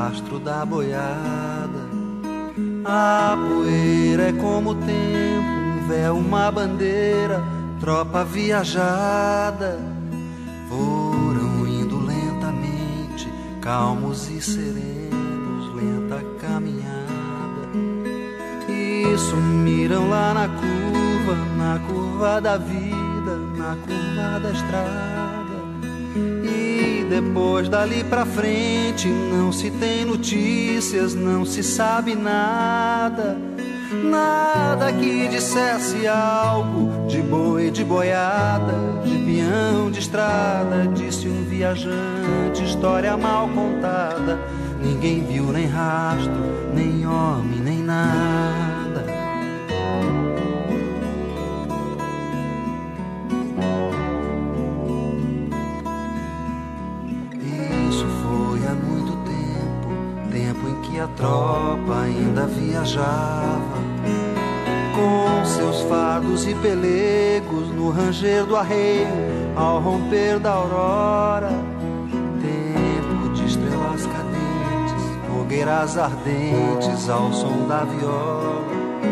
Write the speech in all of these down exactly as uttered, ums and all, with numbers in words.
rastro da boiada. A poeira é como o tempo, um véu, uma bandeira, tropa viajada. Foram indo lentamente, calmos e serenos, lenta caminhada. E sumiram lá na curva, na curva da vida, na curva da estrada. E depois dali pra frente não se tem notícias, não se sabe nada. Nada que dissesse algo de boi, de boiada, de peão, de estrada. Disse um viajante, história mal contada. Ninguém viu nem rastro, nem homem, nem nada. A tropa ainda viajava com seus fardos e pelegos no ranger do arreio ao romper da aurora. Tempo de estrelas cadentes, fogueiras ardentes ao som da viola.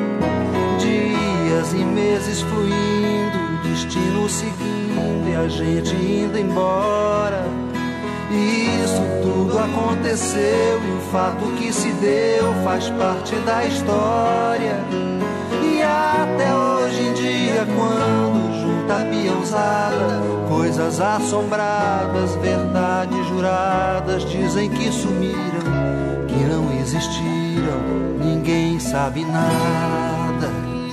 Dias e meses fluindo, destino seguindo e a gente indo embora. Isso tudo aconteceu e o fato que se deu faz parte da história. E até hoje em dia, quando junta a peãozada, coisas assombradas, verdades juradas, dizem que sumiram, que não existiram, ninguém sabe nada.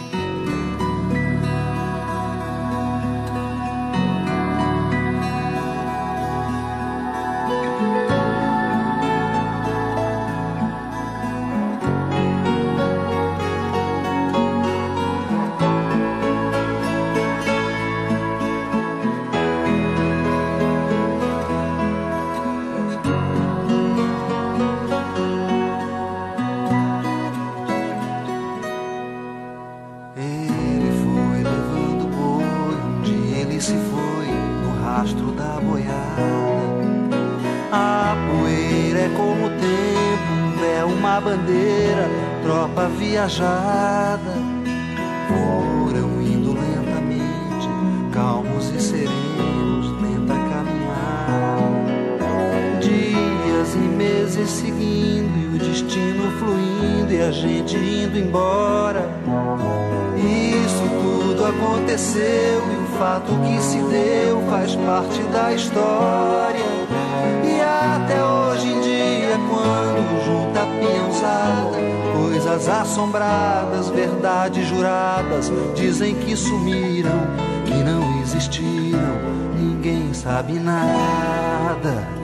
Viajada, foram indo lentamente, calmos e serenos, lenta caminhada. Dias e meses seguindo e o destino fluindo e a gente indo embora. Isso tudo aconteceu e o fato que se deu faz parte da história. E até hoje em dia, quando junta a peãozada, coisas assombradas, verdades juradas, dizem que sumiram, que não existiram, ninguém sabe nada.